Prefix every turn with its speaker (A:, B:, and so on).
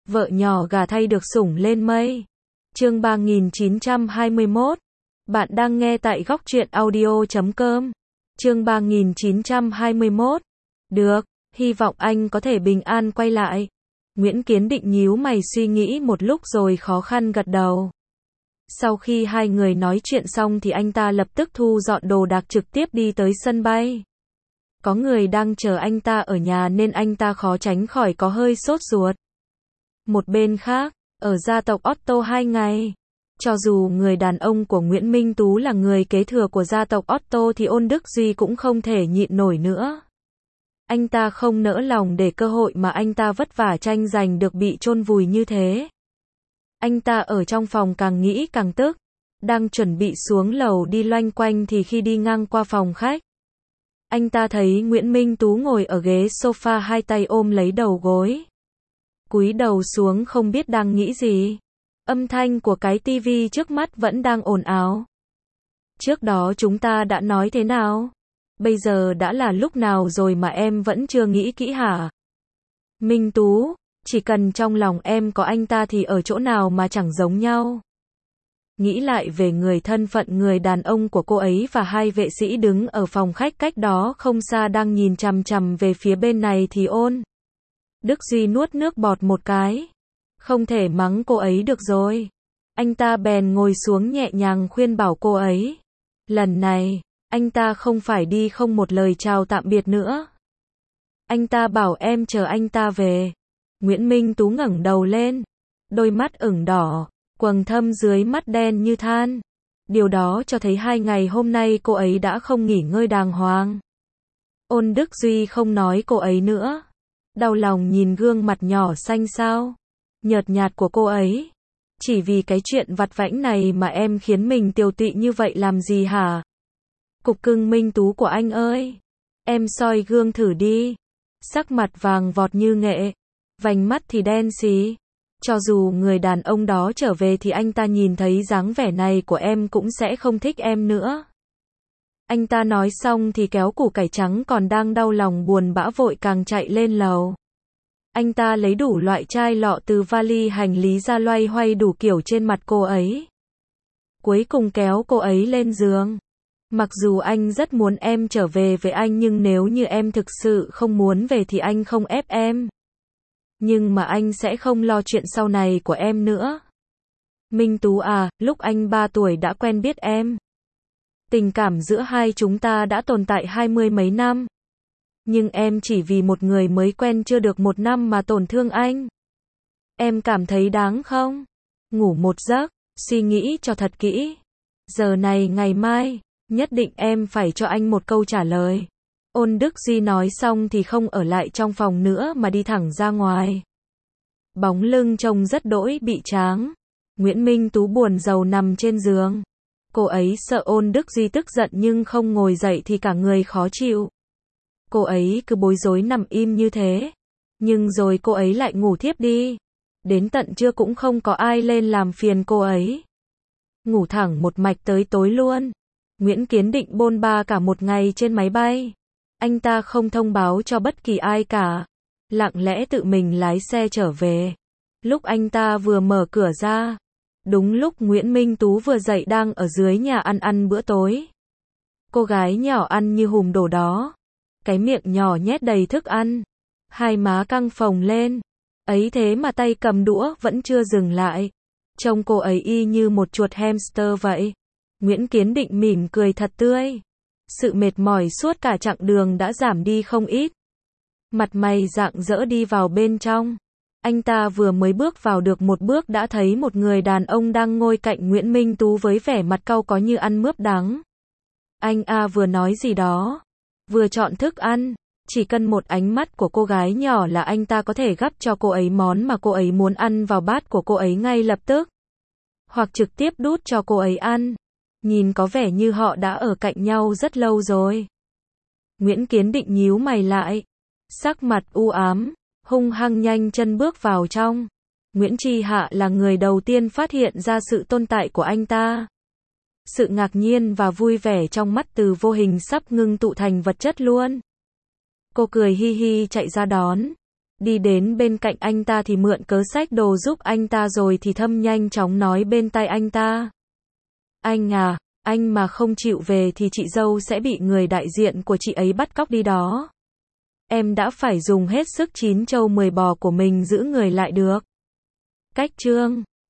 A: Vợ nhỏ gà thay được sủng lên mây. Chương 3921. Bạn đang nghe tại góc truyện audio.com. Chương 3921. Được, hy vọng anh có thể bình an quay lại. Nguyễn Kiến Định nhíu mày suy nghĩ một lúc rồi khó khăn gật đầu. Sau khi hai người nói chuyện xong thì anh ta lập tức thu dọn đồ đạc trực tiếp đi tới sân bay. Có người đang chờ anh ta ở nhà nên anh ta khó tránh khỏi có hơi sốt ruột. Một bên khác, ở gia tộc Otto 2 ngày. Cho dù người đàn ông của Nguyễn Minh Tú là người kế thừa của gia tộc Otto thì Ôn Đức Duy cũng không thể nhịn nổi nữa. Anh ta không nỡ lòng để cơ hội mà anh ta vất vả tranh giành được bị chôn vùi như thế. Anh ta ở trong phòng càng nghĩ càng tức. Đang chuẩn bị xuống lầu đi loanh quanh thì khi đi ngang qua phòng khách, anh ta thấy Nguyễn Minh Tú ngồi ở ghế sofa hai tay ôm lấy đầu gối. Cúi đầu xuống không biết đang nghĩ gì. Âm thanh của cái tivi trước mắt vẫn đang ồn ào. Trước đó chúng ta đã nói thế nào? Bây giờ đã là lúc nào rồi mà em vẫn chưa nghĩ kỹ hả? Minh Tú, chỉ cần trong lòng em có anh ta thì ở chỗ nào mà chẳng giống nhau. Nghĩ lại về người thân phận người đàn ông của cô ấy và hai vệ sĩ đứng ở phòng khách cách đó không xa đang nhìn chằm chằm về phía bên này thì Ôn Đức Duy nuốt nước bọt một cái. Không thể mắng cô ấy được rồi. Anh ta bèn ngồi xuống nhẹ nhàng khuyên bảo cô ấy. Lần này, anh ta không phải đi không một lời chào tạm biệt nữa. Anh ta bảo em chờ anh ta về. Nguyễn Minh Tú ngẩng đầu lên. Đôi mắt ửng đỏ, quầng thâm dưới mắt đen như than. Điều đó cho thấy 2 ngày hôm nay cô ấy đã không nghỉ ngơi đàng hoàng. Ôn Đức Duy không nói cô ấy nữa. Đau lòng nhìn gương mặt nhỏ xanh xao, nhợt nhạt của cô ấy. Chỉ vì cái chuyện vặt vãnh này mà em khiến mình tiều tụy như vậy làm gì hả? Cục cưng Minh Tú của anh ơi. Em soi gương thử đi. Sắc mặt vàng vọt như nghệ. Vành mắt thì đen xì. Cho dù người đàn ông đó trở về thì anh ta nhìn thấy dáng vẻ này của em cũng sẽ không thích em nữa. Anh ta nói xong thì kéo củ cải trắng còn đang đau lòng buồn bã vội càng chạy lên lầu. Anh ta lấy đủ loại chai lọ từ vali hành lý ra loay hoay đủ kiểu trên mặt cô ấy. Cuối cùng kéo cô ấy lên giường. Mặc dù anh rất muốn em trở về với anh nhưng nếu như em thực sự không muốn về thì anh không ép em. Nhưng mà anh sẽ không lo chuyện sau này của em nữa. Minh Tú à, lúc anh 3 tuổi đã quen biết em. Tình cảm giữa hai chúng ta đã tồn tại 20 mấy năm. Nhưng em chỉ vì một người mới quen chưa được 1 năm mà tổn thương anh. Em cảm thấy đáng không? Ngủ một giấc, suy nghĩ cho thật kỹ. Giờ này ngày mai, nhất định em phải cho anh một câu trả lời. Ôn Đức Duy nói xong thì không ở lại trong phòng nữa mà đi thẳng ra ngoài. Bóng lưng trông rất đỗi bị tráng. Nguyễn Minh Tú buồn rầu nằm trên giường. Cô ấy sợ Ôn Đức Duy tức giận nhưng không ngồi dậy thì cả người khó chịu. Cô ấy cứ bối rối nằm im như thế. Nhưng rồi cô ấy lại ngủ thiếp đi. Đến tận trưa cũng không có ai lên làm phiền cô ấy. Ngủ thẳng một mạch tới tối luôn. Nguyễn Kiến Định bôn ba cả một ngày trên máy bay. Anh ta không thông báo cho bất kỳ ai cả. Lặng lẽ tự mình lái xe trở về. Lúc anh ta vừa mở cửa ra, đúng lúc Nguyễn Minh Tú vừa dậy đang ở dưới nhà ăn bữa tối. Cô gái nhỏ ăn như hùm đổ đó. Cái miệng nhỏ nhét đầy thức ăn. Hai má căng phồng lên. Ấy thế mà tay cầm đũa vẫn chưa dừng lại. Trông cô ấy y như một chuột hamster vậy. Nguyễn Kiến Định mỉm cười thật tươi. Sự mệt mỏi suốt cả chặng đường đã giảm đi không ít. Mặt mày rạng rỡ đi vào bên trong. Anh ta vừa mới bước vào được một bước đã thấy một người đàn ông đang ngồi cạnh Nguyễn Minh Tú với vẻ mặt cau có như ăn mướp đắng. Anh vừa nói gì đó. Vừa chọn thức ăn. Chỉ cần một ánh mắt của cô gái nhỏ là anh ta có thể gắp cho cô ấy món mà cô ấy muốn ăn vào bát của cô ấy ngay lập tức. Hoặc trực tiếp đút cho cô ấy ăn. Nhìn có vẻ như họ đã ở cạnh nhau rất lâu rồi. Nguyễn Kiến Định nhíu mày lại. Sắc mặt u ám, hung hăng nhanh chân bước vào trong. Nguyễn Tri Hạ là người đầu tiên phát hiện ra sự tồn tại của anh ta. Sự ngạc nhiên và vui vẻ trong mắt từ vô hình sắp ngưng tụ thành vật chất luôn. Cô cười hi hi chạy ra đón. Đi đến bên cạnh anh ta thì mượn cớ xách đồ giúp anh ta rồi thì Thâm nhanh chóng nói bên tai anh ta. Anh à, anh mà không chịu về thì chị dâu sẽ bị người đại diện của chị ấy bắt cóc đi đó. Em đã phải dùng hết sức 9 trâu 10 bò của mình giữ người lại được. Cách chương